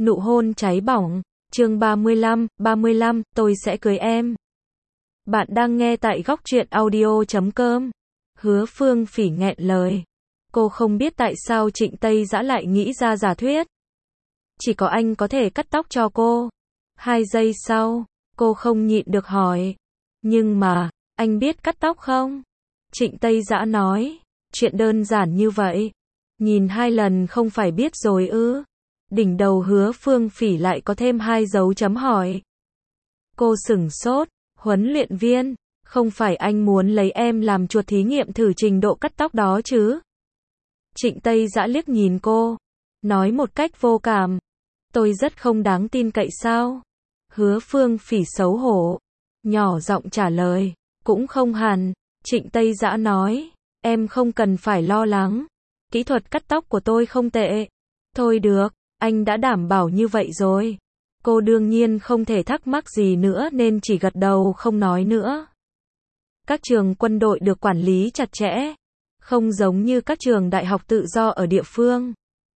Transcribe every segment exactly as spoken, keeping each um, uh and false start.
Nụ hôn cháy bỏng, chương ba mươi lăm, ba mươi lăm, tôi sẽ cưới em. Bạn đang nghe tại góc truyện audio chấm com. Hứa Phương Phỉ nghẹn lời. Cô không biết tại sao Trịnh Tây Dã lại nghĩ ra giả thuyết. Chỉ có anh có thể cắt tóc cho cô. Hai giây sau, cô không nhịn được hỏi. Nhưng mà, anh biết cắt tóc không? Trịnh Tây Dã nói, chuyện đơn giản như vậy. Nhìn hai lần không phải biết rồi ư? Đỉnh đầu Hứa Phương Phỉ lại có thêm hai dấu chấm hỏi. Cô sửng sốt, huấn luyện viên, không phải anh muốn lấy em làm chuột thí nghiệm thử trình độ cắt tóc đó chứ? Trịnh Tây Dã liếc nhìn cô, nói một cách vô cảm. Tôi rất không đáng tin cậy sao? Hứa Phương Phỉ xấu hổ, nhỏ giọng trả lời, cũng không hẳn. Trịnh Tây Dã nói, em không cần phải lo lắng. Kỹ thuật cắt tóc của tôi không tệ. Thôi được, anh đã đảm bảo như vậy rồi. Cô đương nhiên không thể thắc mắc gì nữa nên chỉ gật đầu không nói nữa. Các trường quân đội được quản lý chặt chẽ, không giống như các trường đại học tự do ở địa phương.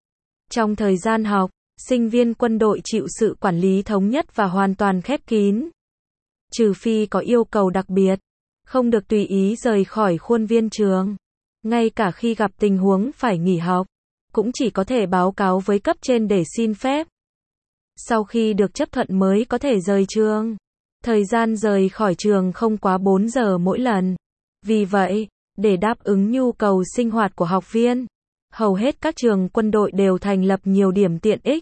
Trong thời gian học, sinh viên quân đội chịu sự quản lý thống nhất và hoàn toàn khép kín. Trừ phi có yêu cầu đặc biệt, không được tùy ý rời khỏi khuôn viên trường. Ngay cả khi gặp tình huống phải nghỉ học, cũng chỉ có thể báo cáo với cấp trên để xin phép. Sau khi được chấp thuận mới có thể rời trường. Thời gian rời khỏi trường không quá bốn giờ mỗi lần. Vì vậy, để đáp ứng nhu cầu sinh hoạt của học viên, hầu hết các trường quân đội đều thành lập nhiều điểm tiện ích.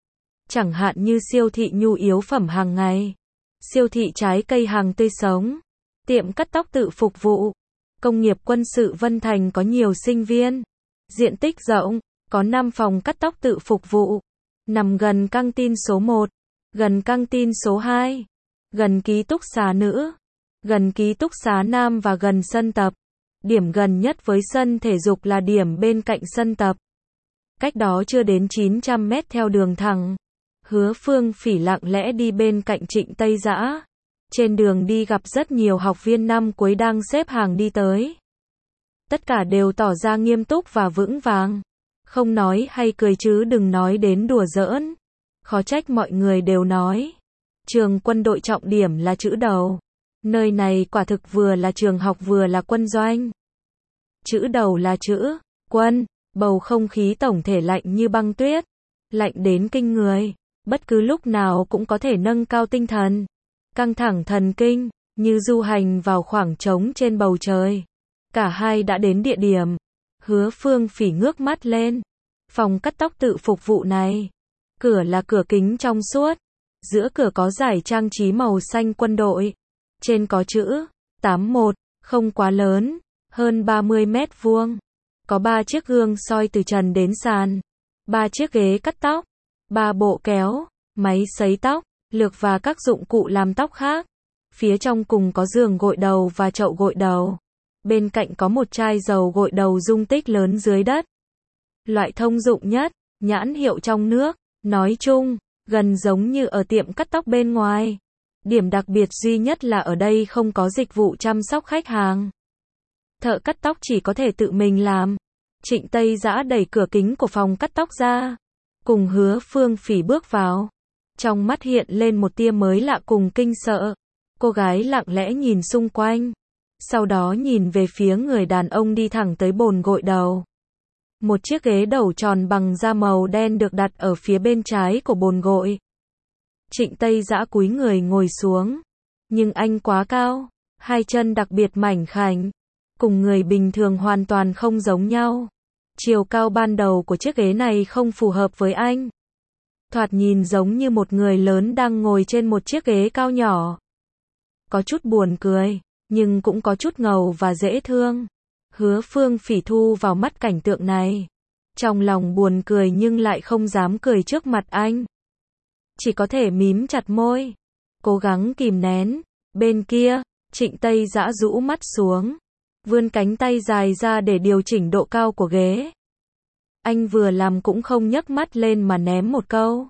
Chẳng hạn như siêu thị nhu yếu phẩm hàng ngày, siêu thị trái cây hàng tươi sống, tiệm cắt tóc tự phục vụ. Công nghiệp quân sự Vân Thành có nhiều sinh viên, diện tích rộng, có năm phòng cắt tóc tự phục vụ, nằm gần căng tin số một, gần căng tin số hai, gần ký túc xá nữ, gần ký túc xá nam và gần sân tập. Điểm gần nhất với sân thể dục là điểm bên cạnh sân tập. Cách đó chưa đến chín trăm mét theo đường thẳng. Hứa Phương Phỉ lặng lẽ đi bên cạnh Trịnh Tây Dã. Trên đường đi gặp rất nhiều học viên năm cuối đang xếp hàng đi tới. Tất cả đều tỏ ra nghiêm túc và vững vàng. Không nói hay cười chứ đừng nói đến đùa giỡn. Khó trách mọi người đều nói. Trường quân đội trọng điểm là chữ đầu. Nơi này quả thực vừa là trường học vừa là quân doanh. Chữ đầu là chữ quân, bầu không khí tổng thể lạnh như băng tuyết. Lạnh đến kinh người. Bất cứ lúc nào cũng có thể nâng cao tinh thần. Căng thẳng thần kinh, như du hành vào khoảng trống trên bầu trời. Cả hai đã đến địa điểm. Hứa Phương Phỉ ngước mắt lên. Phòng cắt tóc tự phục vụ này. Cửa là cửa kính trong suốt. Giữa cửa có dải trang trí màu xanh quân đội. Trên có chữ tám một, không quá lớn, hơn ba mươi mét vuông. Có ba chiếc gương soi từ trần đến sàn. Ba chiếc ghế cắt tóc. Ba bộ kéo, máy sấy tóc, lược và các dụng cụ làm tóc khác. Phía trong cùng có giường gội đầu và chậu gội đầu. Bên cạnh có một chai dầu gội đầu dung tích lớn dưới đất. Loại thông dụng nhất, nhãn hiệu trong nước. Nói chung, gần giống như ở tiệm cắt tóc bên ngoài. Điểm đặc biệt duy nhất là ở đây không có dịch vụ chăm sóc khách hàng. Thợ cắt tóc chỉ có thể tự mình làm. Trịnh Tây Dã đẩy cửa kính của phòng cắt tóc ra. Cùng Hứa Phương Phỉ bước vào. Trong mắt hiện lên một tia mới lạ cùng kinh sợ. Cô gái lặng lẽ nhìn xung quanh. Sau đó nhìn về phía người đàn ông đi thẳng tới bồn gội đầu. Một chiếc ghế đầu tròn bằng da màu đen được đặt ở phía bên trái của bồn gội. Trịnh Tây Dã cúi người ngồi xuống. Nhưng anh quá cao. Hai chân đặc biệt mảnh khảnh. Cùng người bình thường hoàn toàn không giống nhau. Chiều cao ban đầu của chiếc ghế này không phù hợp với anh. Thoạt nhìn giống như một người lớn đang ngồi trên một chiếc ghế cao nhỏ. Có chút buồn cười, nhưng cũng có chút ngầu và dễ thương. Hứa Phương Phỉ thu vào mắt cảnh tượng này. Trong lòng buồn cười nhưng lại không dám cười trước mặt anh. Chỉ có thể mím chặt môi. Cố gắng kìm nén. Bên kia, Trịnh Tây Dã rũ mắt xuống. Vươn cánh tay dài ra để điều chỉnh độ cao của ghế. Anh vừa làm cũng không nhấc mắt lên mà ném một câu.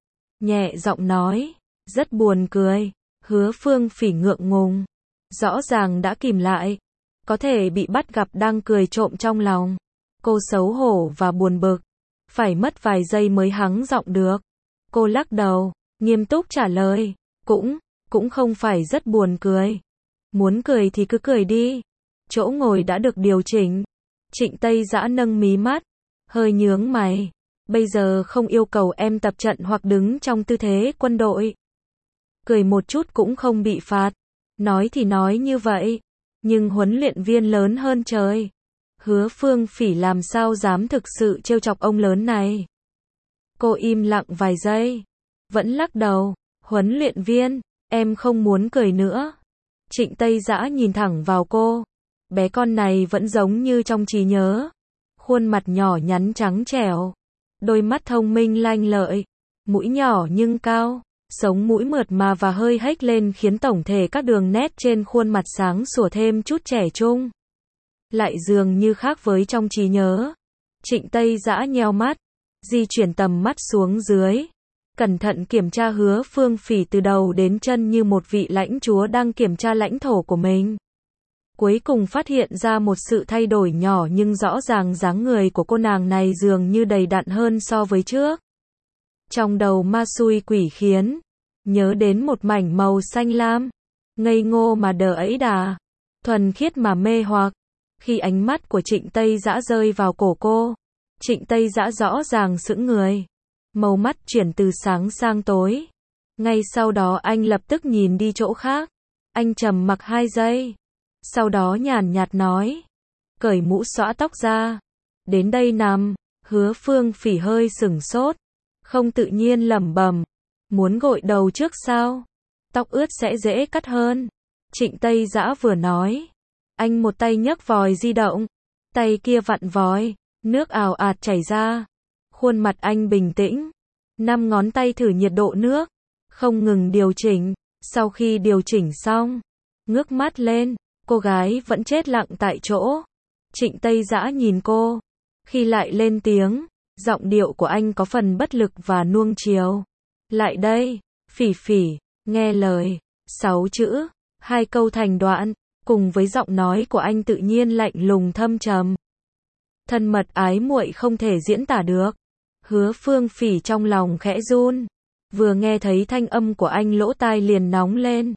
Nhẹ giọng nói. Rất buồn cười. Hứa Phương Phỉ ngượng ngùng. Rõ ràng đã kìm lại. Có thể bị bắt gặp đang cười trộm trong lòng. Cô xấu hổ và buồn bực. Phải mất vài giây mới hắng giọng được. Cô lắc đầu, nghiêm túc trả lời, cũng, cũng không phải rất buồn cười. Muốn cười thì cứ cười đi. Chỗ ngồi đã được điều chỉnh. Trịnh Tây Dã nâng mí mắt, hơi nhướng mày. Bây giờ không yêu cầu em tập trận hoặc đứng trong tư thế quân đội. Cười một chút cũng không bị phạt. Nói thì nói như vậy, nhưng huấn luyện viên lớn hơn trời. Hứa Phương Phỉ làm sao dám thực sự trêu chọc ông lớn này. Cô im lặng vài giây, vẫn lắc đầu, huấn luyện viên, em không muốn cười nữa. Trịnh Tây Dã nhìn thẳng vào cô, bé con này vẫn giống như trong trí nhớ. Khuôn mặt nhỏ nhắn trắng trẻo, đôi mắt thông minh lanh lợi, mũi nhỏ nhưng cao, sống mũi mượt mà và hơi hếch lên khiến tổng thể các đường nét trên khuôn mặt sáng sủa thêm chút trẻ trung. Lại dường như khác với trong trí nhớ. Trịnh Tây Dã nheo mắt, di chuyển tầm mắt xuống dưới, cẩn thận kiểm tra Hứa Phương Phỉ từ đầu đến chân như một vị lãnh chúa đang kiểm tra lãnh thổ của mình. Cuối cùng phát hiện ra một sự thay đổi nhỏ nhưng rõ ràng dáng người của cô nàng này dường như đầy đặn hơn so với trước. Trong đầu ma xui quỷ khiến, nhớ đến một mảnh màu xanh lam, ngây ngô mà đờ ấy đà, thuần khiết mà mê hoặc. Khi ánh mắt của Trịnh Tây Dã rơi vào cổ cô, Trịnh Tây Dã rõ ràng sững người, màu mắt chuyển từ sáng sang tối. Ngay sau đó anh lập tức nhìn đi chỗ khác. Anh trầm mặc hai giây, sau đó nhàn nhạt nói, cởi mũ xõa tóc ra. Đến đây nằm. Hứa Phương Phỉ hơi sửng sốt, không tự nhiên lẩm bẩm, muốn gội đầu trước sao? Tóc ướt sẽ dễ cắt hơn. Trịnh Tây Dã vừa nói, anh một tay nhấc vòi di động, tay kia vặn vòi, nước ào ạt chảy ra. Khuôn mặt anh bình tĩnh, năm ngón tay thử nhiệt độ nước, không ngừng điều chỉnh. Sau khi điều chỉnh xong, ngước mắt lên, cô gái vẫn chết lặng tại chỗ. Trịnh Tây Dã nhìn cô, khi lại lên tiếng, giọng điệu của anh có phần bất lực và nuông chiều. Lại đây, Phỉ Phỉ, nghe lời. Sáu chữ, hai câu thành đoạn, cùng với giọng nói của anh tự nhiên lạnh lùng thâm trầm. Thân mật ái muội không thể diễn tả được. Hứa Phương Phỉ trong lòng khẽ run, vừa nghe thấy thanh âm của anh lỗ tai liền nóng lên.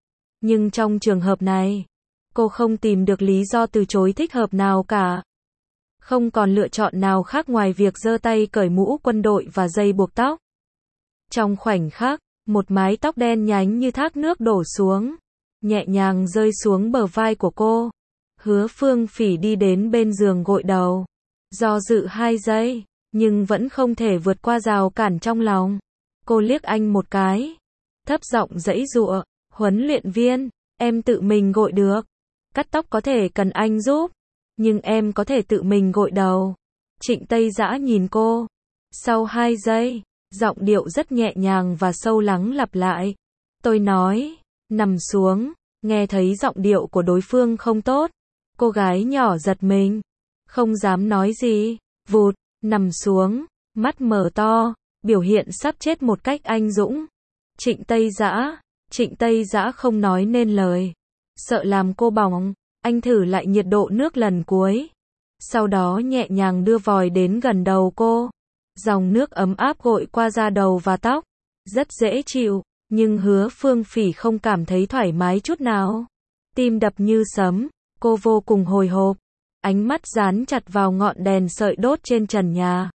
Nhưng trong trường hợp này, cô không tìm được lý do từ chối thích hợp nào cả. Không còn lựa chọn nào khác ngoài việc giơ tay cởi mũ quân đội và dây buộc tóc. Trong khoảnh khắc, một mái tóc đen nhánh như thác nước đổ xuống, nhẹ nhàng rơi xuống bờ vai của cô. Hứa Phương Phỉ đi đến bên giường gội đầu, do dự hai giây, nhưng vẫn không thể vượt qua rào cản trong lòng. Cô liếc anh một cái, thấp giọng giãy giụa, huấn luyện viên, em tự mình gội được. Cắt tóc có thể cần anh giúp, nhưng em có thể tự mình gội đầu. Trịnh Tây Dã nhìn cô. Sau hai giây, giọng điệu rất nhẹ nhàng và sâu lắng lặp lại. Tôi nói, nằm xuống. Nghe thấy giọng điệu của đối phương không tốt, cô gái nhỏ giật mình, không dám nói gì, vụt, nằm xuống, mắt mở to, biểu hiện sắp chết một cách anh dũng. Trịnh Tây Dã, Trịnh Tây Dã không nói nên lời, sợ làm cô bỏng, anh thử lại nhiệt độ nước lần cuối. Sau đó nhẹ nhàng đưa vòi đến gần đầu cô. Dòng nước ấm áp gội qua da đầu và tóc, rất dễ chịu, nhưng Hứa Phương Phỉ không cảm thấy thoải mái chút nào. Tim đập như sấm, cô vô cùng hồi hộp, ánh mắt dán chặt vào ngọn đèn sợi đốt trên trần nhà.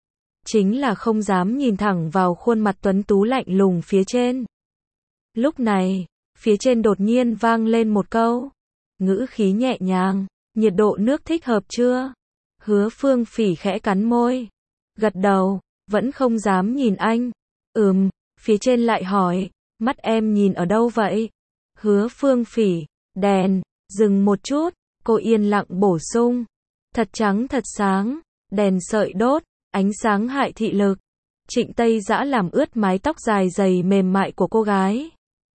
Chính là không dám nhìn thẳng vào khuôn mặt tuấn tú lạnh lùng phía trên. Lúc này, phía trên đột nhiên vang lên một câu, ngữ khí nhẹ nhàng, nhiệt độ nước thích hợp chưa? Hứa Phương Phỉ khẽ cắn môi, gật đầu, vẫn không dám nhìn anh. Ừm, phía trên lại hỏi, mắt em nhìn ở đâu vậy? Hứa Phương Phỉ, đèn, dừng một chút, cô yên lặng bổ sung, thật trắng thật sáng, đèn sợi đốt, ánh sáng hại thị lực. Trịnh Tây Dã làm ướt mái tóc dài dày mềm mại của cô gái.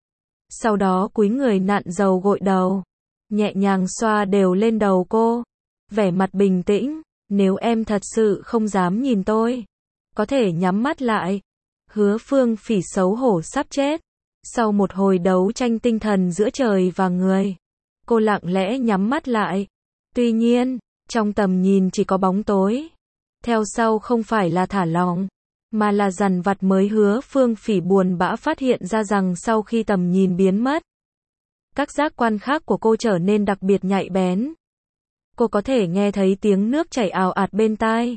Sau đó cúi người nặn dầu gội đầu, nhẹ nhàng xoa đều lên đầu cô, vẻ mặt bình tĩnh, nếu em thật sự không dám nhìn tôi, có thể nhắm mắt lại. Hứa Phương Phỉ xấu hổ sắp chết. Sau một hồi đấu tranh tinh thần giữa trời và người, cô lặng lẽ nhắm mắt lại. Tuy nhiên, trong tầm nhìn chỉ có bóng tối. Theo sau không phải là thả lỏng, mà là dằn vặt mới. Hứa Phương Phỉ buồn bã phát hiện ra rằng sau khi tầm nhìn biến mất, các giác quan khác của cô trở nên đặc biệt nhạy bén. Cô có thể nghe thấy tiếng nước chảy ào ạt bên tai.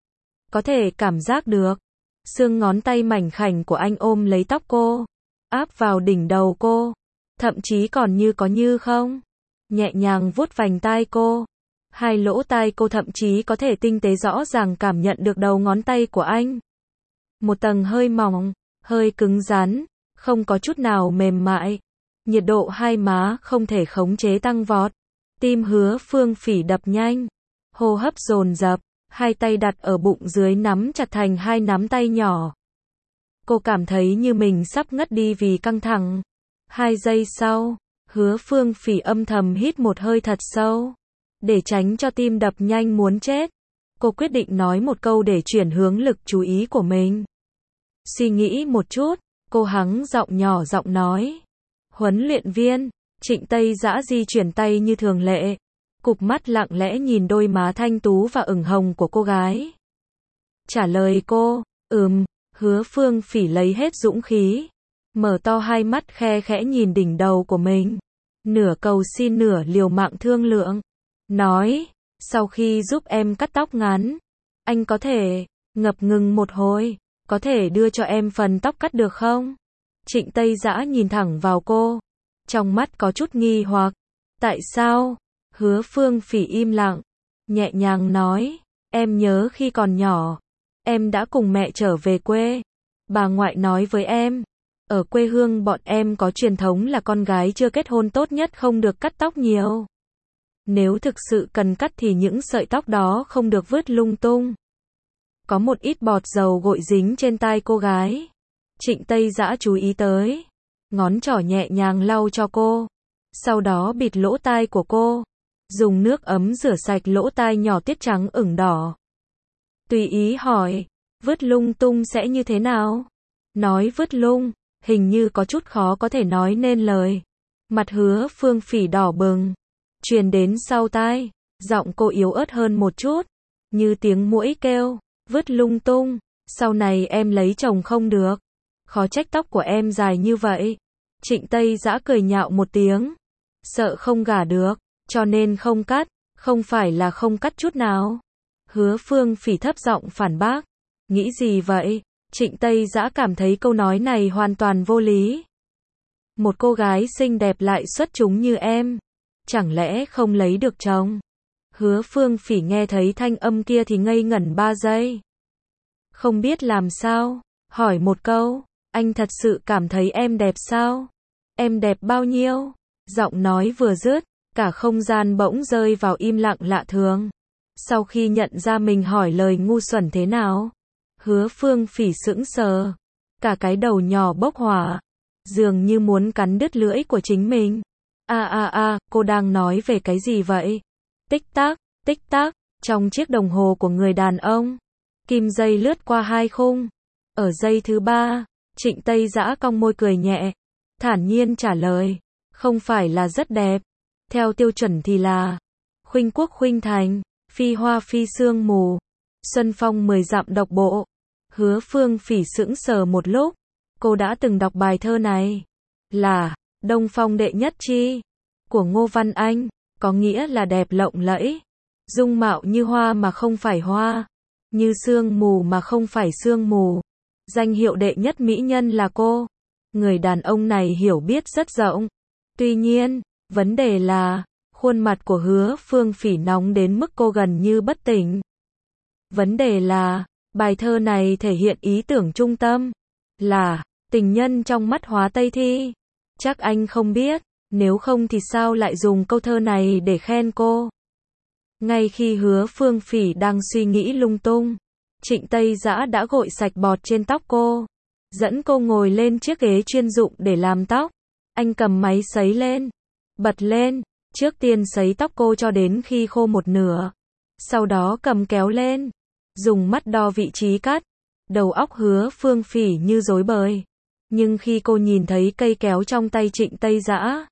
Có thể cảm giác được xương ngón tay mảnh khảnh của anh ôm lấy tóc cô, áp vào đỉnh đầu cô, thậm chí còn như có như không, nhẹ nhàng vuốt vành tai cô. Hai lỗ tai cô thậm chí có thể tinh tế rõ ràng cảm nhận được đầu ngón tay của anh. Một tầng hơi mỏng, hơi cứng rắn, không có chút nào mềm mại. Nhiệt độ hai má không thể khống chế tăng vọt. Tim Hứa Phương Phỉ đập nhanh, hô hấp dồn dập, hai tay đặt ở bụng dưới nắm chặt thành hai nắm tay nhỏ. Cô cảm thấy như mình sắp ngất đi vì căng thẳng. Hai giây sau, Hứa Phương Phỉ âm thầm hít một hơi thật sâu. Để tránh cho tim đập nhanh muốn chết, cô quyết định nói một câu để chuyển hướng lực chú ý của mình. Suy nghĩ một chút, cô hắng giọng nhỏ giọng nói. Huấn luyện viên, Trịnh Tây Dã di chuyển tay như thường lệ, cụp mắt lặng lẽ nhìn đôi má thanh tú và ửng hồng của cô gái. Trả lời cô, ừm. Hứa Phương Phỉ lấy hết dũng khí, mở to hai mắt khe khẽ nhìn đỉnh đầu của mình, nửa cầu xin nửa liều mạng thương lượng, nói, sau khi giúp em cắt tóc ngắn, anh có thể, ngập ngừng một hồi, có thể đưa cho em phần tóc cắt được không? Trịnh Tây Dã nhìn thẳng vào cô, trong mắt có chút nghi hoặc, tại sao? Hứa Phương Phỉ im lặng, nhẹ nhàng nói, em nhớ khi còn nhỏ, em đã cùng mẹ trở về quê. Bà ngoại nói với em, ở quê hương bọn em có truyền thống là con gái chưa kết hôn tốt nhất không được cắt tóc nhiều. Nếu thực sự cần cắt thì những sợi tóc đó không được vứt lung tung. Có một ít bọt dầu gội dính trên tai cô gái. Trịnh Tây Dã chú ý tới, ngón trỏ nhẹ nhàng lau cho cô, sau đó bịt lỗ tai của cô, dùng nước ấm rửa sạch lỗ tai nhỏ tiết trắng ửng đỏ. Tùy ý hỏi, vứt lung tung sẽ như thế nào? Nói vứt lung, hình như có chút khó có thể nói nên lời. Mặt Hứa Phương Phỉ đỏ bừng, truyền đến sau tai, giọng cô yếu ớt hơn một chút, như tiếng muỗi kêu, vứt lung tung, sau này em lấy chồng không được. Khó trách tóc của em dài như vậy. Trịnh Tây Dã cười nhạo một tiếng, sợ không gả được, cho nên không cắt, không phải là không cắt chút nào. Hứa Phương Phỉ thấp giọng phản bác, nghĩ gì vậy? Trịnh Tây Dã cảm thấy câu nói này hoàn toàn vô lý. Một cô gái xinh đẹp lại xuất chúng như em, chẳng lẽ không lấy được chồng? Hứa Phương Phỉ nghe thấy thanh âm kia thì ngây ngẩn ba giây. Không biết làm sao, hỏi một câu, anh thật sự cảm thấy em đẹp sao? Em đẹp bao nhiêu? Giọng nói vừa dứt, cả không gian bỗng rơi vào im lặng lạ thường. Sau khi nhận ra mình hỏi lời ngu xuẩn thế nào, Hứa Phương Phỉ sững sờ, cả cái đầu nhỏ bốc hỏa, dường như muốn cắn đứt lưỡi của chính mình. A a a, cô đang nói về cái gì vậy? Tích tắc, tích tắc, trong chiếc đồng hồ của người đàn ông, kim dây lướt qua hai khung. Ở giây thứ ba, Trịnh Tây Dã cong môi cười nhẹ, thản nhiên trả lời, không phải là rất đẹp, theo tiêu chuẩn thì là khuynh quốc khuynh thành, phi hoa phi sương mù, xuân phong mười dặm độc bộ. Hứa Phương Phỉ sững sờ một lúc, cô đã từng đọc bài thơ này, là Đông Phong đệ nhất chi, của Ngô Văn Anh, có nghĩa là đẹp lộng lẫy, dung mạo như hoa mà không phải hoa, như sương mù mà không phải sương mù. Danh hiệu đệ nhất mỹ nhân là cô. Người đàn ông này hiểu biết rất rộng. Tuy nhiên, vấn đề là, khuôn mặt của Hứa Phương Phỉ nóng đến mức cô gần như bất tỉnh. Vấn đề là, bài thơ này thể hiện ý tưởng trung tâm, là tình nhân trong mắt Hóa Tây Thi. Chắc anh không biết, nếu không thì sao lại dùng câu thơ này để khen cô. Ngay khi Hứa Phương Phỉ đang suy nghĩ lung tung, Trịnh Tây Dã đã gội sạch bọt trên tóc cô, dẫn cô ngồi lên chiếc ghế chuyên dụng để làm tóc. Anh cầm máy sấy lên, bật lên, trước tiên sấy tóc cô cho đến khi khô một nửa, sau đó cầm kéo lên, dùng mắt đo vị trí cắt. Đầu óc Hứa Phương Phỉ như rối bời, nhưng khi cô nhìn thấy cây kéo trong tay Trịnh Tây Dã,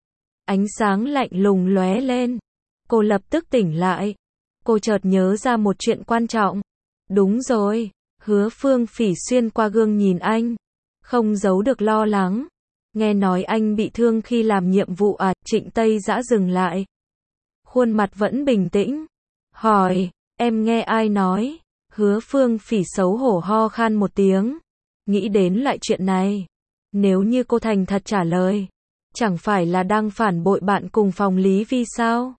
ánh sáng lạnh lùng lóe lên, cô lập tức tỉnh lại. Cô chợt nhớ ra một chuyện quan trọng. Đúng rồi, Hứa Phương Phỉ xuyên qua gương nhìn anh, không giấu được lo lắng. Nghe nói anh bị thương khi làm nhiệm vụ à? Trịnh Tây Dã dừng lại. Khuôn mặt vẫn bình tĩnh. Hỏi, em nghe ai nói? Hứa Phương Phỉ xấu hổ ho khan một tiếng. Nghĩ đến lại chuyện này. Nếu như cô thành thật trả lời, chẳng phải là đang phản bội bạn cùng phòng Lý Vi sao?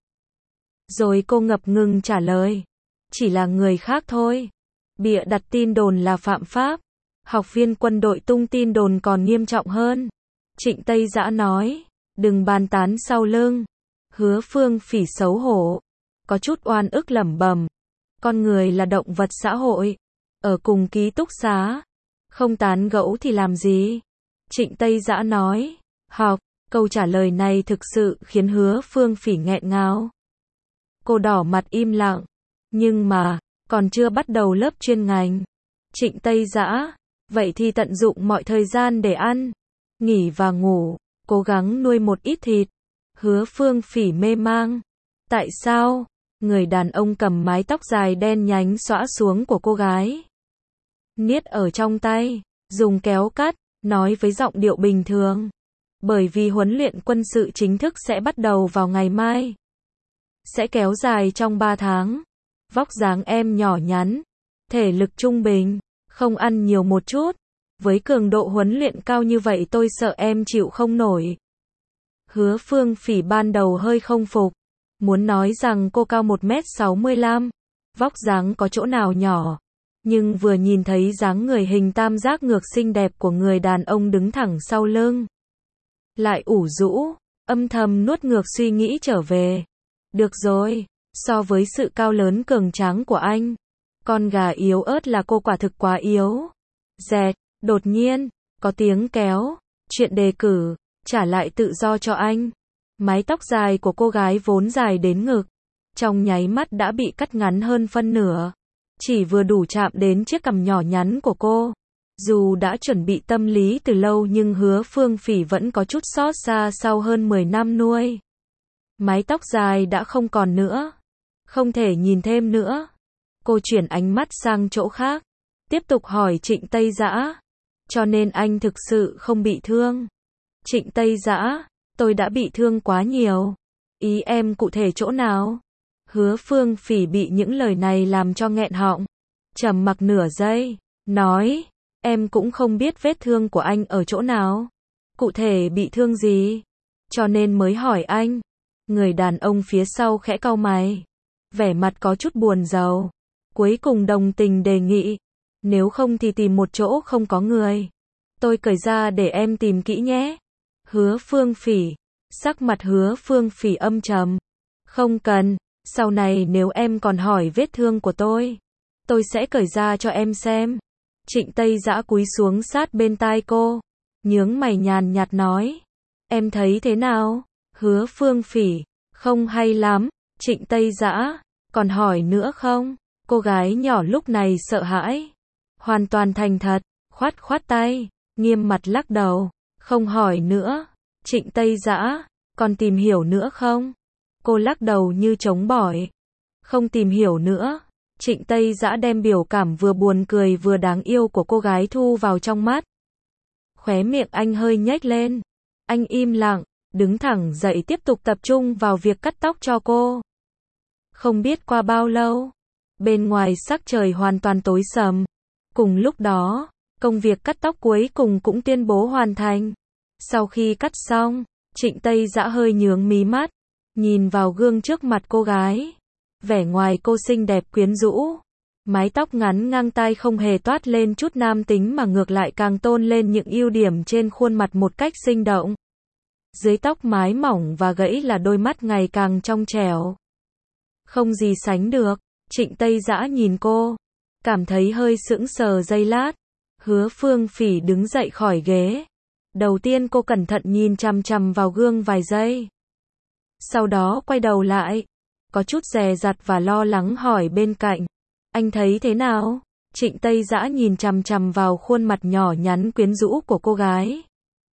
Rồi cô ngập ngừng trả lời. Chỉ là người khác thôi. Bịa đặt tin đồn là phạm pháp. Học viên quân đội tung tin đồn còn nghiêm trọng hơn. Trịnh Tây Dã nói. Đừng bàn tán sau lưng. Hứa Phương Phỉ xấu hổ. Có chút oan ức lẩm bẩm. Con người là động vật xã hội. Ở cùng ký túc xá. Không tán gẫu thì làm gì? Trịnh Tây Dã nói. Học. Câu trả lời này thực sự khiến Hứa Phương Phỉ nghẹn ngào. Cô đỏ mặt im lặng. Nhưng mà, còn chưa bắt đầu lớp chuyên ngành. Trịnh Tây Dã. Vậy thì tận dụng mọi thời gian để ăn, nghỉ và ngủ. Cố gắng nuôi một ít thịt. Hứa Phương Phỉ mê mang. Tại sao? Người đàn ông cầm mái tóc dài đen nhánh xõa xuống của cô gái. Niết ở trong tay, dùng kéo cắt, nói với giọng điệu bình thường. Bởi vì huấn luyện quân sự chính thức sẽ bắt đầu vào ngày mai. Sẽ kéo dài trong ba tháng. Vóc dáng em nhỏ nhắn, thể lực trung bình, không ăn nhiều một chút. Với cường độ huấn luyện cao như vậy tôi sợ em chịu không nổi. Hứa Phương Phỉ ban đầu hơi không phục. Muốn nói rằng cô cao một mét sáu mươi lăm. Vóc dáng có chỗ nào nhỏ. Nhưng vừa nhìn thấy dáng người hình tam giác ngược xinh đẹp của người đàn ông đứng thẳng sau lưng. Lại ủ rũ, âm thầm nuốt ngược suy nghĩ trở về. Được rồi, so với sự cao lớn cường tráng của anh, con gà yếu ớt là cô quả thực quá yếu. Dẹt, đột nhiên, có tiếng kéo, chuyện đề cử, trả lại tự do cho anh. Mái tóc dài của cô gái vốn dài đến ngực, trong nháy mắt đã bị cắt ngắn hơn phân nửa. Chỉ vừa đủ chạm đến chiếc cằm nhỏ nhắn của cô. Dù đã chuẩn bị tâm lý từ lâu nhưng Hứa Phương Phỉ vẫn có chút xót xa sau hơn mười năm nuôi. Mái tóc dài đã không còn nữa. Không thể nhìn thêm nữa. Cô chuyển ánh mắt sang chỗ khác. Tiếp tục hỏi Trịnh Tây Dã. Cho nên anh thực sự không bị thương. Trịnh Tây Dã, tôi đã bị thương quá nhiều. Ý em cụ thể chỗ nào? Hứa Phương Phỉ bị những lời này làm cho nghẹn họng. Trầm mặc nửa giây, nói, em cũng không biết vết thương của anh ở chỗ nào. Cụ thể bị thương gì? Cho nên mới hỏi anh. Người đàn ông phía sau khẽ cau mày. Vẻ mặt có chút buồn rầu. Cuối cùng đồng tình đề nghị. Nếu không thì tìm một chỗ không có người. Tôi cởi ra để em tìm kỹ nhé. Hứa Phương Phỉ. Sắc mặt Hứa Phương Phỉ âm trầm. Không cần. Sau này nếu em còn hỏi vết thương của tôi, tôi sẽ cởi ra cho em xem. Trịnh Tây Dã cúi xuống sát bên tai cô. Nhướng mày nhàn nhạt nói. Em thấy thế nào? Hứa Phương Phỉ. Không hay lắm. Trịnh Tây Dã. Còn hỏi nữa không? Cô gái nhỏ lúc này sợ hãi. Hoàn toàn thành thật. Khoát khoát tay. Nghiêm mặt lắc đầu. Không hỏi nữa. Trịnh Tây Dã. Còn tìm hiểu nữa không? Cô lắc đầu như chống bỏi. Không tìm hiểu nữa. Trịnh Tây Dã đem biểu cảm vừa buồn cười vừa đáng yêu của cô gái thu vào trong mắt. Khóe miệng anh hơi nhếch lên. Anh im lặng, đứng thẳng dậy tiếp tục tập trung vào việc cắt tóc cho cô. Không biết qua bao lâu, bên ngoài sắc trời hoàn toàn tối sầm. Cùng lúc đó, công việc cắt tóc cuối cùng cũng tuyên bố hoàn thành. Sau khi cắt xong, Trịnh Tây Dã hơi nhướng mí mắt. Nhìn vào gương trước mặt cô gái. Vẻ ngoài cô xinh đẹp quyến rũ. Mái tóc ngắn ngang tai không hề toát lên chút nam tính mà ngược lại càng tôn lên những ưu điểm trên khuôn mặt một cách sinh động. Dưới tóc mái mỏng và gãy là đôi mắt ngày càng trong trẻo. Không gì sánh được. Trịnh Tây Dã nhìn cô. Cảm thấy hơi sững sờ giây lát. Hứa Phương Phỉ đứng dậy khỏi ghế. Đầu tiên cô cẩn thận nhìn chằm chằm vào gương vài giây. Sau đó quay đầu lại, có chút dè dặt và lo lắng hỏi bên cạnh. Anh thấy thế nào? Trịnh Tây Dã nhìn chằm chằm vào khuôn mặt nhỏ nhắn quyến rũ của cô gái.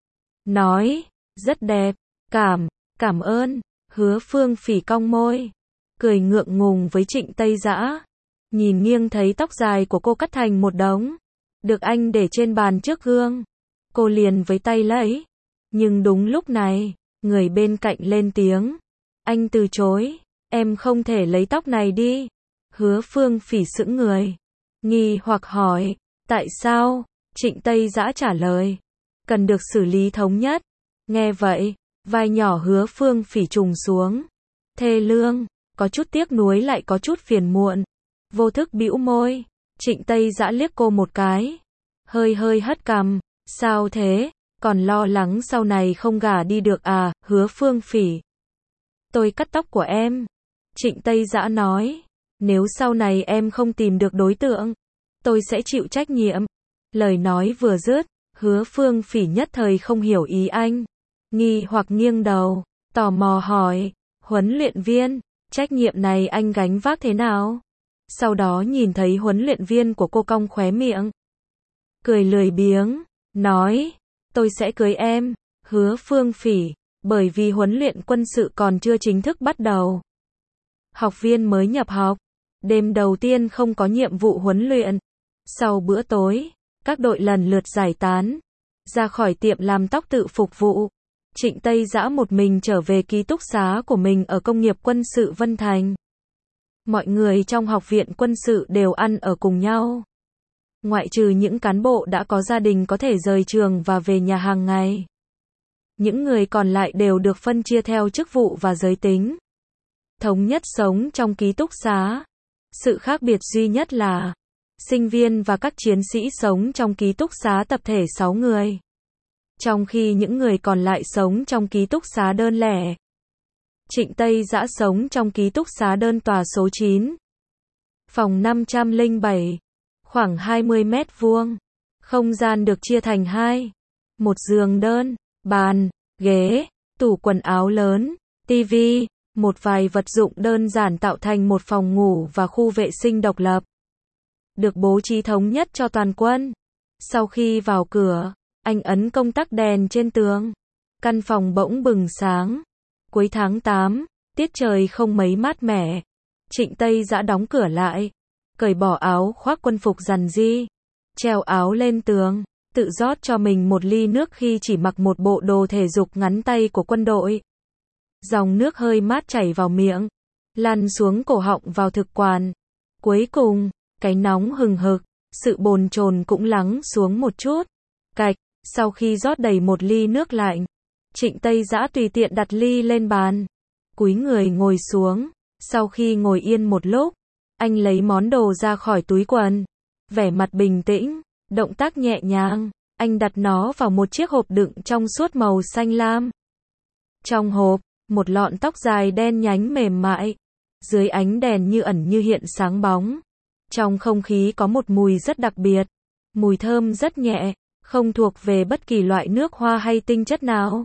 Nói, rất đẹp, cảm, cảm ơn. Hứa Phương Phỉ cong môi, cười ngượng ngùng với Trịnh Tây Dã. Nhìn nghiêng thấy tóc dài của cô cắt thành một đống, được anh để trên bàn trước gương. Cô liền với tay lấy. Nhưng đúng lúc này, người bên cạnh lên tiếng. Anh từ chối, em không thể lấy tóc này đi. Hứa Phương Phỉ sững người, nghi hoặc hỏi, tại sao? Trịnh Tây Dã trả lời, cần được xử lý thống nhất. Nghe vậy, vai nhỏ Hứa Phương Phỉ trùng xuống. Thê lương, có chút tiếc nuối lại có chút phiền muộn. Vô thức bĩu môi, Trịnh Tây Dã liếc cô một cái, hơi hơi hất cằm, sao thế, còn lo lắng sau này không gả đi được à? Hứa Phương Phỉ, tôi cắt tóc của em. Trịnh Tây Dã nói, nếu sau này em không tìm được đối tượng, tôi sẽ chịu trách nhiệm. Lời nói vừa dứt, Hứa Phương Phỉ nhất thời không hiểu ý anh, nghi hoặc nghiêng đầu, tò mò hỏi, huấn luyện viên, trách nhiệm này anh gánh vác thế nào? Sau đó nhìn thấy huấn luyện viên của cô cong khóe miệng, cười lười biếng, nói, tôi sẽ cưới em, Hứa Phương Phỉ, bởi vì huấn luyện quân sự còn chưa chính thức bắt đầu. Học viên mới nhập học, đêm đầu tiên không có nhiệm vụ huấn luyện. Sau bữa tối, các đội lần lượt giải tán, ra khỏi tiệm làm tóc tự phục vụ. Trịnh Tây Dã một mình trở về ký túc xá của mình ở công nghiệp quân sự Vân Thành. Mọi người trong học viện quân sự đều ăn ở cùng nhau. Ngoại trừ những cán bộ đã có gia đình có thể rời trường và về nhà hàng ngày. Những người còn lại đều được phân chia theo chức vụ và giới tính. Thống nhất sống trong ký túc xá. Sự khác biệt duy nhất là, sinh viên và các chiến sĩ sống trong ký túc xá tập thể sáu người. Trong khi những người còn lại sống trong ký túc xá đơn lẻ. Trịnh Tây Dã sống trong ký túc xá đơn tòa số chín. Phòng năm trăm lẻ bảy. Khoảng hai mươi mét vuông. Không gian được chia thành hai. Một giường đơn, bàn, ghế, tủ quần áo lớn, tivi, một vài vật dụng đơn giản tạo thành một phòng ngủ và khu vệ sinh độc lập. Được bố trí thống nhất cho toàn quân. Sau khi vào cửa, anh ấn công tắc đèn trên tường. Căn phòng bỗng bừng sáng. Cuối tháng tám, tiết trời không mấy mát mẻ. Trịnh Tây Dã đóng cửa lại, cởi bỏ áo khoác quân phục rằn ri, treo áo lên tường, tự rót cho mình một ly nước khi chỉ mặc một bộ đồ thể dục ngắn tay của quân đội. Dòng nước hơi mát chảy vào miệng, lăn xuống cổ họng vào thực quản. Cuối cùng, cái nóng hừng hực, sự bồn chồn cũng lắng xuống một chút. Cạch, sau khi rót đầy một ly nước lạnh, Trịnh Tây Dã tùy tiện đặt ly lên bàn, cúi người ngồi xuống. Sau khi ngồi yên một lúc, anh lấy món đồ ra khỏi túi quần, vẻ mặt bình tĩnh, động tác nhẹ nhàng, anh đặt nó vào một chiếc hộp đựng trong suốt màu xanh lam. Trong hộp, một lọn tóc dài đen nhánh mềm mại, dưới ánh đèn như ẩn như hiện sáng bóng. Trong không khí có một mùi rất đặc biệt, mùi thơm rất nhẹ, không thuộc về bất kỳ loại nước hoa hay tinh chất nào.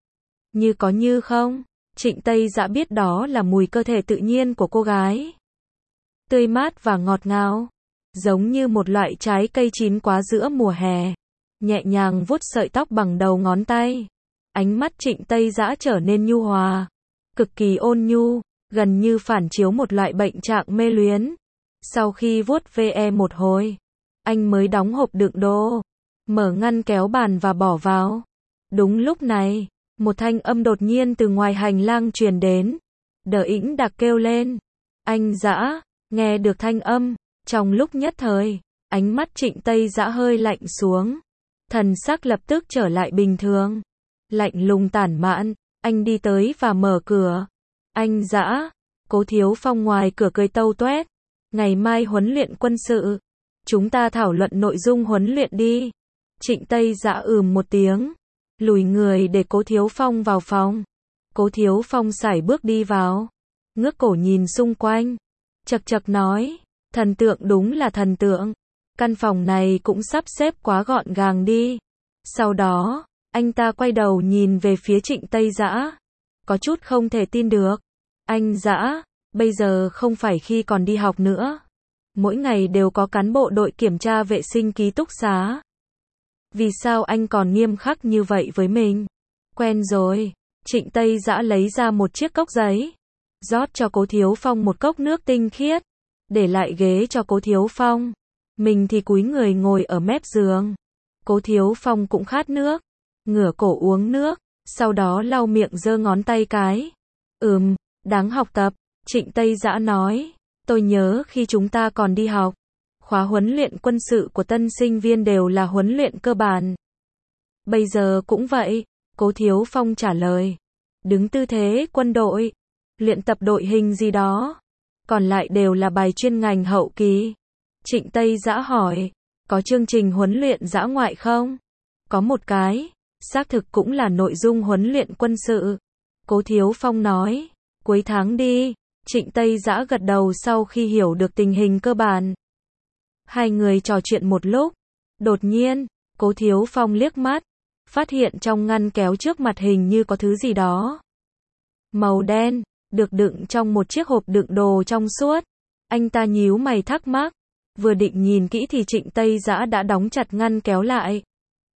Như có như không, Trịnh Tây Dã biết đó là mùi cơ thể tự nhiên của cô gái. Tươi mát và ngọt ngào, giống như một loại trái cây chín quá giữa mùa hè. Nhẹ nhàng vuốt sợi tóc bằng đầu ngón tay. Ánh mắt Trịnh Tây Dã trở nên nhu hòa, cực kỳ ôn nhu, gần như phản chiếu một loại bệnh trạng mê luyến. Sau khi vuốt ve một hồi, anh mới đóng hộp đựng đồ, mở ngăn kéo bàn và bỏ vào. Đúng lúc này, một thanh âm đột nhiên từ ngoài hành lang truyền đến. Đờ Ĩnh Đặc kêu lên. Anh Dã, nghe được thanh âm, trong lúc nhất thời, ánh mắt Trịnh Tây Dã hơi lạnh xuống. Thần sắc lập tức trở lại bình thường. Lạnh lùng tản mạn, anh đi tới và mở cửa. Anh Dã, Cố Thiếu Phong ngoài cửa cười tâu toét. Ngày mai huấn luyện quân sự. Chúng ta thảo luận nội dung huấn luyện đi. Trịnh Tây Dã ừm một tiếng. Lùi người để Cố Thiếu Phong vào phòng. Cố Thiếu Phong sải bước đi vào. Ngước cổ nhìn xung quanh. Chật chật nói. Thần tượng đúng là thần tượng. Căn phòng này cũng sắp xếp quá gọn gàng đi. Sau đó, anh ta quay đầu nhìn về phía Trịnh Tây Dã. Có chút không thể tin được. Anh Dã, bây giờ không phải khi còn đi học nữa. Mỗi ngày đều có cán bộ đội kiểm tra vệ sinh ký túc xá. Vì sao anh còn nghiêm khắc như vậy với mình? Quen rồi. Trịnh Tây Dã lấy ra một chiếc cốc giấy. Rót cho Cố Thiếu Phong một cốc nước tinh khiết. để lại ghế cho Cố Thiếu Phong. Mình thì cúi người ngồi ở mép giường. Cố Thiếu Phong cũng khát nước, ngửa cổ uống nước, sau đó lau miệng giơ ngón tay cái. Ừm, đáng học tập, Trịnh Tây Dã nói. Tôi nhớ khi chúng ta còn đi học, khóa huấn luyện quân sự của tân sinh viên đều là huấn luyện cơ bản. Bây giờ cũng vậy, Cố Thiếu Phong trả lời. Đứng tư thế quân đội, luyện tập đội hình gì đó. Còn lại đều là bài chuyên ngành hậu kỳ. Trịnh Tây Dã hỏi, có chương trình huấn luyện dã ngoại không? Có một cái, xác thực cũng là nội dung huấn luyện quân sự. Cố Thiếu Phong nói, cuối tháng đi. Trịnh Tây Dã gật đầu sau khi hiểu được tình hình cơ bản. Hai người trò chuyện một lúc. Đột nhiên, Cố Thiếu Phong liếc mắt, phát hiện trong ngăn kéo trước mặt hình như có thứ gì đó. Màu đen, được đựng trong một chiếc hộp đựng đồ trong suốt. Anh ta nhíu mày thắc mắc, vừa định nhìn kỹ thì Trịnh Tây Dã đã đóng chặt ngăn kéo lại.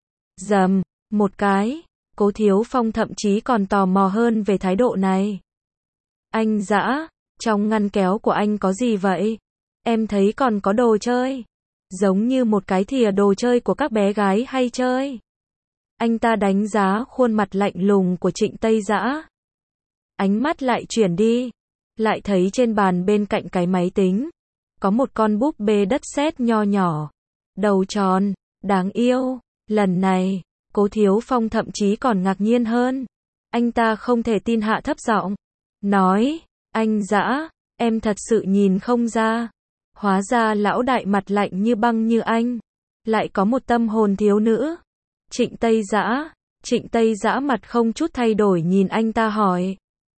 Rầm, một cái, Cố Thiếu Phong thậm chí còn tò mò hơn về thái độ này. Anh Dã, trong ngăn kéo của anh có gì vậy? Em thấy còn có đồ chơi. Giống như một cái thìa đồ chơi của các bé gái hay chơi. Anh ta đánh giá khuôn mặt lạnh lùng của Trịnh Tây Dã. Ánh mắt lại chuyển đi. Lại thấy trên bàn bên cạnh cái máy tính. Có một con búp bê đất sét nho nhỏ. Đầu tròn, đáng yêu. Lần này, Cố Thiếu Phong thậm chí còn ngạc nhiên hơn. Anh ta không thể tin hạ thấp giọng. Nói, anh Dã, em thật sự nhìn không ra. Hóa ra lão đại mặt lạnh như băng như anh. Lại có một tâm hồn thiếu nữ. Trịnh Tây Dã, Trịnh Tây Dã mặt không chút thay đổi nhìn anh ta hỏi.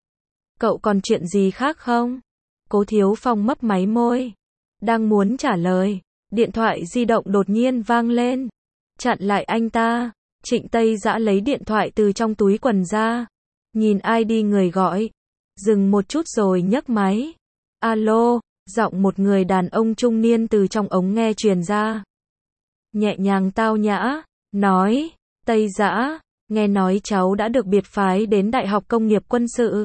Cậu còn chuyện gì khác không? Cố Thiếu Phong mấp máy môi. Đang muốn trả lời. Điện thoại di động đột nhiên vang lên. Chặn lại anh ta. Trịnh Tây Dã lấy điện thoại từ trong túi quần ra. Nhìn ai đi người gọi. Dừng một chút rồi nhấc máy. Alo, giọng một người đàn ông trung niên từ trong ống nghe truyền ra. Nhẹ nhàng tao nhã, nói, Tây Dã, nghe nói cháu đã được biệt phái đến Đại học Công nghiệp Quân sự.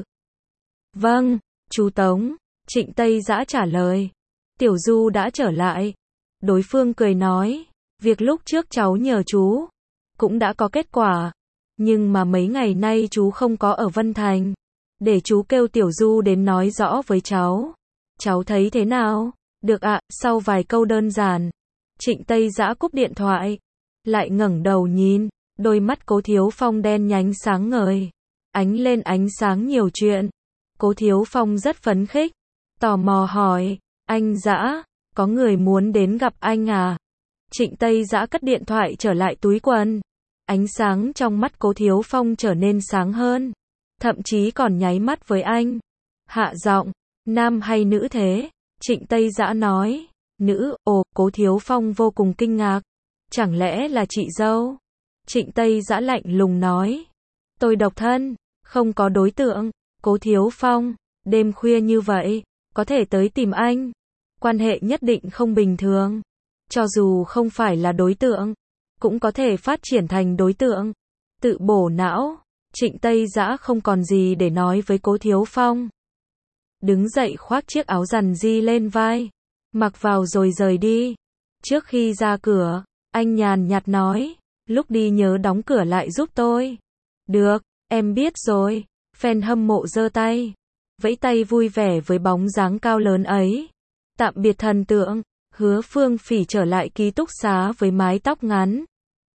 Vâng, chú Tống, Trịnh Tây Dã trả lời. Tiểu Du đã trở lại. Đối phương cười nói, việc lúc trước cháu nhờ chú, cũng đã có kết quả. Nhưng mà mấy ngày nay chú không có ở Vân Thành. Để chú kêu Tiểu Du đến nói rõ với cháu. Cháu thấy thế nào? Được ạ, sau vài câu đơn giản. Trịnh Tây Dã cúp điện thoại. Lại ngẩng đầu nhìn. Đôi mắt Cố Thiếu Phong đen nhánh sáng ngời. Ánh lên ánh sáng nhiều chuyện. Cố Thiếu Phong rất phấn khích. Tò mò hỏi. Anh Dã, có người muốn đến gặp anh à? Trịnh Tây Dã cất điện thoại trở lại túi quần. Ánh sáng trong mắt Cố Thiếu Phong trở nên sáng hơn. Thậm chí còn nháy mắt với anh. Hạ giọng, nam hay nữ thế? Trịnh Tây Dã nói. Nữ, ồ, Cố Thiếu Phong vô cùng kinh ngạc. Chẳng lẽ là chị dâu? Trịnh Tây Dã lạnh lùng nói. Tôi độc thân, không có đối tượng. Cố Thiếu Phong, đêm khuya như vậy, có thể tới tìm anh. Quan hệ nhất định không bình thường. Cho dù không phải là đối tượng, cũng có thể phát triển thành đối tượng. Tự bổ não. Trịnh Tây Dã không còn gì để nói với Cố Thiếu Phong. Đứng dậy khoác chiếc áo rằn di lên vai. Mặc vào rồi rời đi. Trước khi ra cửa, anh nhàn nhạt nói. Lúc đi nhớ đóng cửa lại giúp tôi. Được, em biết rồi. Fan hâm mộ giơ tay. Vẫy tay vui vẻ với bóng dáng cao lớn ấy. Tạm biệt thần tượng. Hứa Phương Phỉ trở lại ký túc xá với mái tóc ngắn.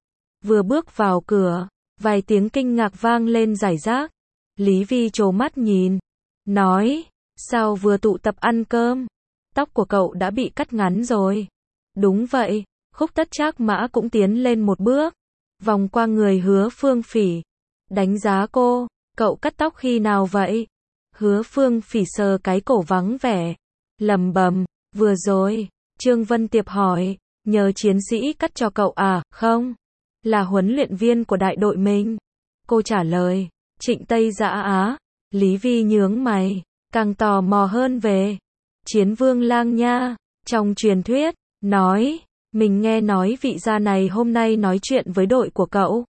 Vừa bước vào cửa, vài tiếng kinh ngạc vang lên rải rác. Lý Vi trố mắt nhìn. Nói, sao vừa tụ tập ăn cơm? Tóc của cậu đã bị cắt ngắn rồi. Đúng vậy, Khúc Tất Trác Mã cũng tiến lên một bước. Vòng qua người Hứa Phương Phỉ. Đánh giá cô, cậu cắt tóc khi nào vậy? Hứa Phương Phỉ sờ cái cổ vắng vẻ. Lầm bầm, vừa rồi. Trương Vân Tiệp hỏi, nhờ chiến sĩ cắt cho cậu à? Không, là huấn luyện viên của đại đội mình. Cô trả lời. Trịnh Tây Dã á. Lý Vi nhướng mày, càng tò mò hơn về Chiến Vương Lang Nha. Trong truyền thuyết, nói, mình nghe nói vị gia này hôm nay nói chuyện với đội của cậu.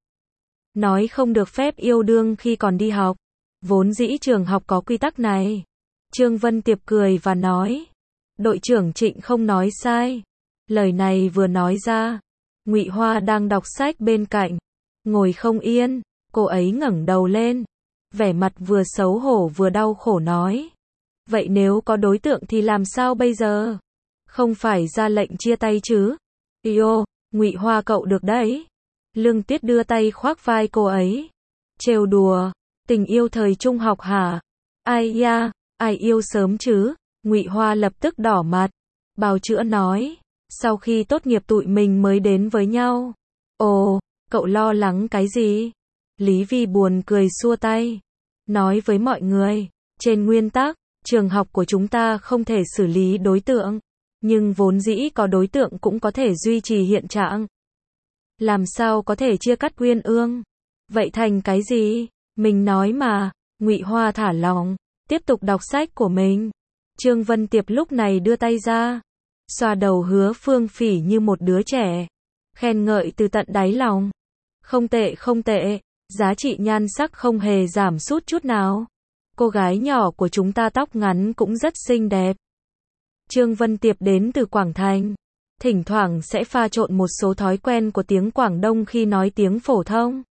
Nói không được phép yêu đương khi còn đi học. Vốn dĩ trường học có quy tắc này. Trương Vân Tiệp cười và nói, Đội trưởng Trịnh không nói sai. Lời này vừa nói ra, Ngụy Hoa đang đọc sách bên cạnh, ngồi không yên, cô ấy ngẩng đầu lên, vẻ mặt vừa xấu hổ vừa đau khổ nói. Vậy nếu có đối tượng thì làm sao bây giờ? Không phải ra lệnh chia tay chứ? Yêu, Ngụy Hoa cậu được đấy. Lương Tiết đưa tay khoác vai cô ấy. Trêu đùa, tình yêu thời trung học hả? Ai ya, ai yêu sớm chứ? Ngụy Hoa lập tức đỏ mặt, bào chữa nói. Sau khi tốt nghiệp tụi mình mới đến với nhau. Ồ, cậu lo lắng cái gì? Lý Vi buồn cười xua tay. Nói với mọi người, trên nguyên tắc, trường học của chúng ta không thể xử lý đối tượng. Nhưng vốn dĩ có đối tượng cũng có thể duy trì hiện trạng. Làm sao có thể chia cắt uyên ương? Vậy thành cái gì? Mình nói mà. Ngụy Hoa thả lỏng, tiếp tục đọc sách của mình. Trương Vân Tiệp lúc này đưa tay ra, xoa đầu Hứa Phương Phỉ như một đứa trẻ, khen ngợi từ tận đáy lòng. Không tệ không tệ, giá trị nhan sắc không hề giảm sút chút nào. Cô gái nhỏ của chúng ta tóc ngắn cũng rất xinh đẹp. Trương Vân Tiệp đến từ Quảng Thành, thỉnh thoảng sẽ pha trộn một số thói quen của tiếng Quảng Đông khi nói tiếng phổ thông.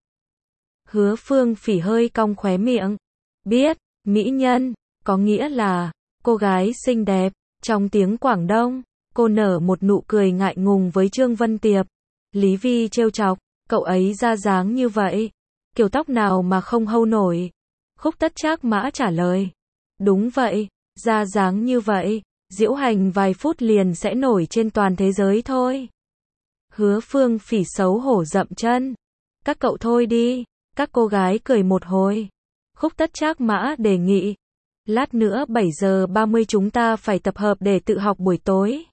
Hứa Phương Phỉ hơi cong khóe miệng. Biết, mỹ nhân, có nghĩa là cô gái xinh đẹp. Trong tiếng Quảng Đông, cô nở một nụ cười ngại ngùng với Trương Vân Tiệp. Lý Vi trêu chọc, cậu ấy ra dáng như vậy, kiểu tóc nào mà không hâu nổi. Khúc Tất Trác Mã trả lời. Đúng vậy, ra dáng như vậy, diễu hành vài phút liền sẽ nổi trên toàn thế giới thôi. Hứa Phương Phỉ xấu hổ dậm chân. Các cậu thôi đi. Các cô gái cười một hồi. Khúc Tất Trác Mã đề nghị. Lát nữa bảy giờ ba mươi chúng ta phải tập hợp để tự học buổi tối.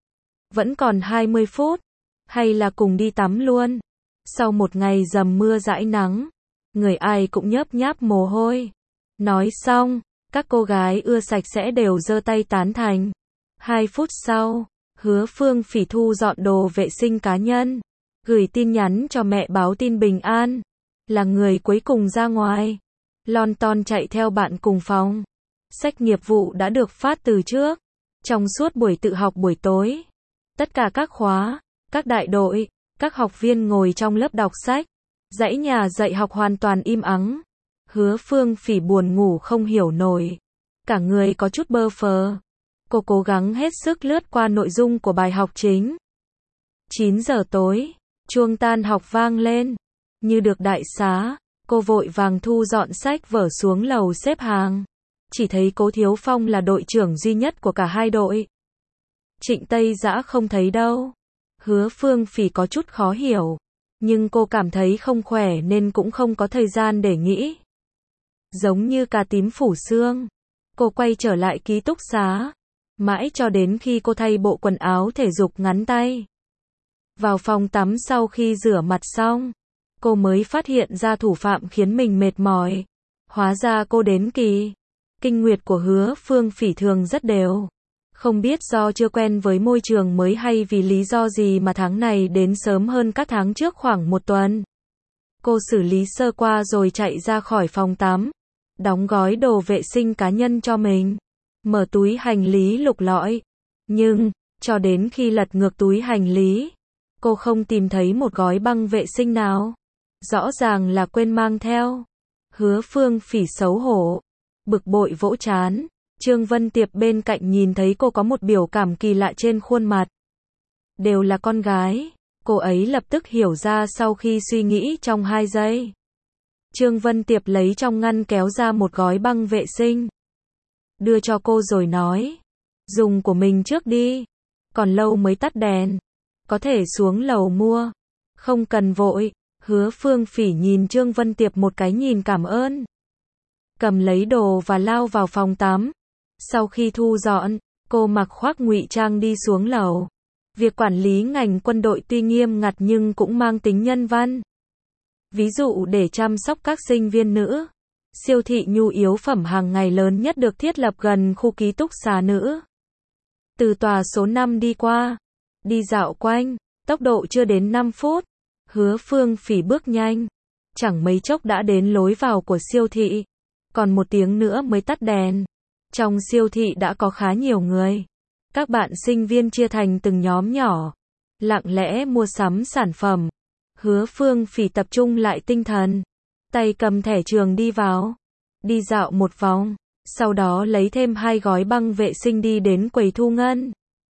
Vẫn còn hai mươi phút. Hay là cùng đi tắm luôn. Sau một ngày dầm mưa dãi nắng, người ai cũng nhớp nháp mồ hôi. Nói xong, các cô gái ưa sạch sẽ đều giơ tay tán thành. Hai phút sau, Hứa Phương Phỉ thu dọn đồ vệ sinh cá nhân, gửi tin nhắn cho mẹ báo tin bình an. Là người cuối cùng ra ngoài. Lon ton chạy theo bạn cùng phòng. Sách nghiệp vụ đã được phát từ trước. Trong suốt buổi tự học buổi tối, tất cả các khóa, các đại đội, các học viên ngồi trong lớp đọc sách. Dãy nhà dạy học hoàn toàn im ắng. Hứa Phương Phỉ buồn ngủ không hiểu nổi. Cả người có chút bơ phờ. Cô cố gắng hết sức lướt qua nội dung của bài học chính. chín giờ tối, chuông tan học vang lên. Như được đại xá, cô vội vàng thu dọn sách vở xuống lầu xếp hàng. Chỉ thấy Cố Thiếu Phong là đội trưởng duy nhất của cả hai đội. Trịnh Tây Dã không thấy đâu. Hứa Phương Phỉ có chút khó hiểu, nhưng cô cảm thấy không khỏe nên cũng không có thời gian để nghĩ. Giống như cà tím phủ xương, cô quay trở lại ký túc xá, mãi cho đến khi cô thay bộ quần áo thể dục ngắn tay. Vào phòng tắm sau khi rửa mặt xong, cô mới phát hiện ra thủ phạm khiến mình mệt mỏi. Hóa ra cô đến kỳ. Kinh nguyệt của Hứa Phương Phỉ thường rất đều. Không biết do chưa quen với môi trường mới hay vì lý do gì mà tháng này đến sớm hơn các tháng trước khoảng một tuần. Cô xử lý sơ qua rồi chạy ra khỏi phòng tắm, đóng gói đồ vệ sinh cá nhân cho mình, mở túi hành lý lục lọi. Nhưng, cho đến khi lật ngược túi hành lý, cô không tìm thấy một gói băng vệ sinh nào. Rõ ràng là quên mang theo. Hứa Phương Phỉ xấu hổ, bực bội vỗ trán. Trương Vân Tiệp bên cạnh nhìn thấy cô có một biểu cảm kỳ lạ trên khuôn mặt. Đều là con gái, cô ấy lập tức hiểu ra sau khi suy nghĩ trong hai giây. Trương Vân Tiệp lấy trong ngăn kéo ra một gói băng vệ sinh, đưa cho cô rồi nói. Dùng của mình trước đi, còn lâu mới tắt đèn. Có thể xuống lầu mua. Không cần vội. Hứa Phương Phỉ nhìn Trương Vân Tiệp một cái nhìn cảm ơn. Cầm lấy đồ và lao vào phòng tắm. Sau khi thu dọn, cô mặc khoác ngụy trang đi xuống lầu. Việc quản lý ngành quân đội tuy nghiêm ngặt nhưng cũng mang tính nhân văn. Ví dụ để chăm sóc các sinh viên nữ, siêu thị nhu yếu phẩm hàng ngày lớn nhất được thiết lập gần khu ký túc xá nữ. Từ tòa số năm đi qua, đi dạo quanh, tốc độ chưa đến năm phút. Hứa Phương Phỉ bước nhanh, chẳng mấy chốc đã đến lối vào của siêu thị. Còn một tiếng nữa mới tắt đèn. Trong siêu thị đã có khá nhiều người. Các bạn sinh viên chia thành từng nhóm nhỏ, lặng lẽ mua sắm sản phẩm. Hứa Phương Phỉ tập trung lại tinh thần, tay cầm thẻ trường đi vào, đi dạo một vòng, sau đó lấy thêm hai gói băng vệ sinh đi đến quầy thu ngân.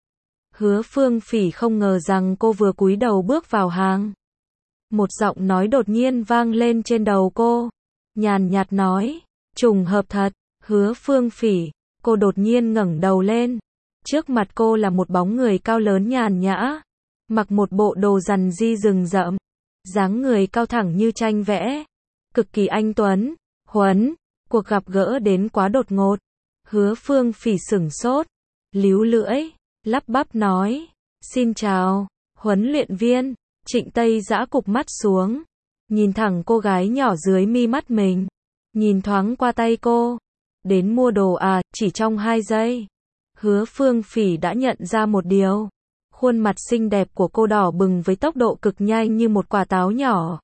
Hứa Phương Phỉ không ngờ rằng cô vừa cúi đầu bước vào hàng, một giọng nói đột nhiên vang lên trên đầu cô, nhàn nhạt nói, trùng hợp thật. Hứa Phương Phỉ, cô đột nhiên ngẩng đầu lên, trước mặt cô là một bóng người cao lớn nhàn nhã, mặc một bộ đồ rằn ri rừng rậm, dáng người cao thẳng như tranh vẽ, cực kỳ anh tuấn. Huấn, cuộc gặp gỡ đến quá đột ngột. Hứa Phương Phỉ sửng sốt, líu lưỡi, lắp bắp nói, xin chào, huấn luyện viên. Trịnh Tây Dã cụp mắt xuống, nhìn thẳng cô gái nhỏ dưới mi mắt mình, nhìn thoáng qua tay cô, đến mua đồ à, chỉ trong hai giây. Hứa Phương Phỉ đã nhận ra một điều, khuôn mặt xinh đẹp của cô đỏ bừng với tốc độ cực nhanh như một quả táo nhỏ.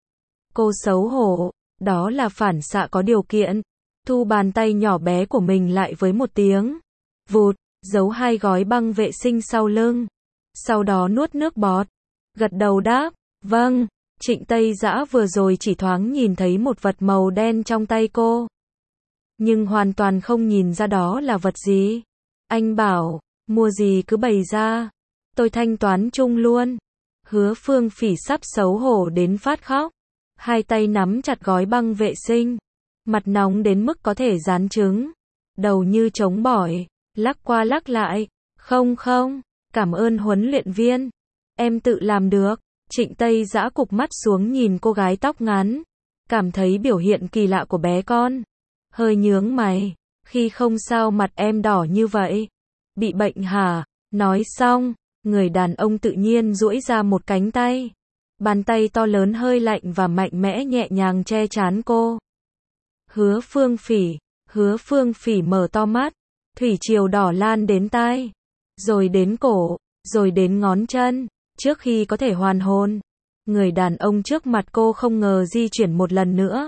Cô xấu hổ, đó là phản xạ có điều kiện, thu bàn tay nhỏ bé của mình lại với một tiếng vụt, giấu hai gói băng vệ sinh sau lưng, sau đó nuốt nước bọt, gật đầu đáp, vâng. Trịnh Tây Dã vừa rồi chỉ thoáng nhìn thấy một vật màu đen trong tay cô, nhưng hoàn toàn không nhìn ra đó là vật gì. Anh bảo, mua gì cứ bày ra, tôi thanh toán chung luôn. Hứa Phương Phỉ sắp xấu hổ đến phát khóc, hai tay nắm chặt gói băng vệ sinh, mặt nóng đến mức có thể rán trứng, đầu như trống bỏi, lắc qua lắc lại, không không, cảm ơn huấn luyện viên, em tự làm được. Trịnh Tây Dã cụp mắt xuống nhìn cô gái tóc ngắn, cảm thấy biểu hiện kỳ lạ của bé con, hơi nhướng mày, khi không sao mặt em đỏ như vậy, bị bệnh hả? Nói xong, người đàn ông tự nhiên duỗi ra một cánh tay, bàn tay to lớn hơi lạnh và mạnh mẽ nhẹ nhàng che trán cô. Hứa Phương Phỉ, Hứa Phương Phỉ mở to mắt, thủy triều đỏ lan đến tai, rồi đến cổ, rồi đến ngón chân. Trước khi có thể hoàn hồn, người đàn ông trước mặt cô không ngờ di chuyển một lần nữa.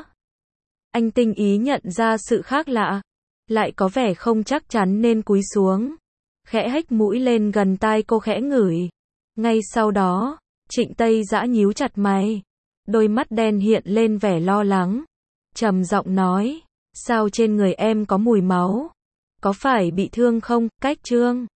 Anh tinh ý nhận ra sự khác lạ, lại có vẻ không chắc chắn nên cúi xuống, khẽ hếch mũi lên gần tai cô khẽ ngửi. Ngay sau đó, Trịnh Tây Dã nhíu chặt mày, đôi mắt đen hiện lên vẻ lo lắng, trầm giọng nói, sao trên người em có mùi máu? Có phải bị thương không? Cách Trương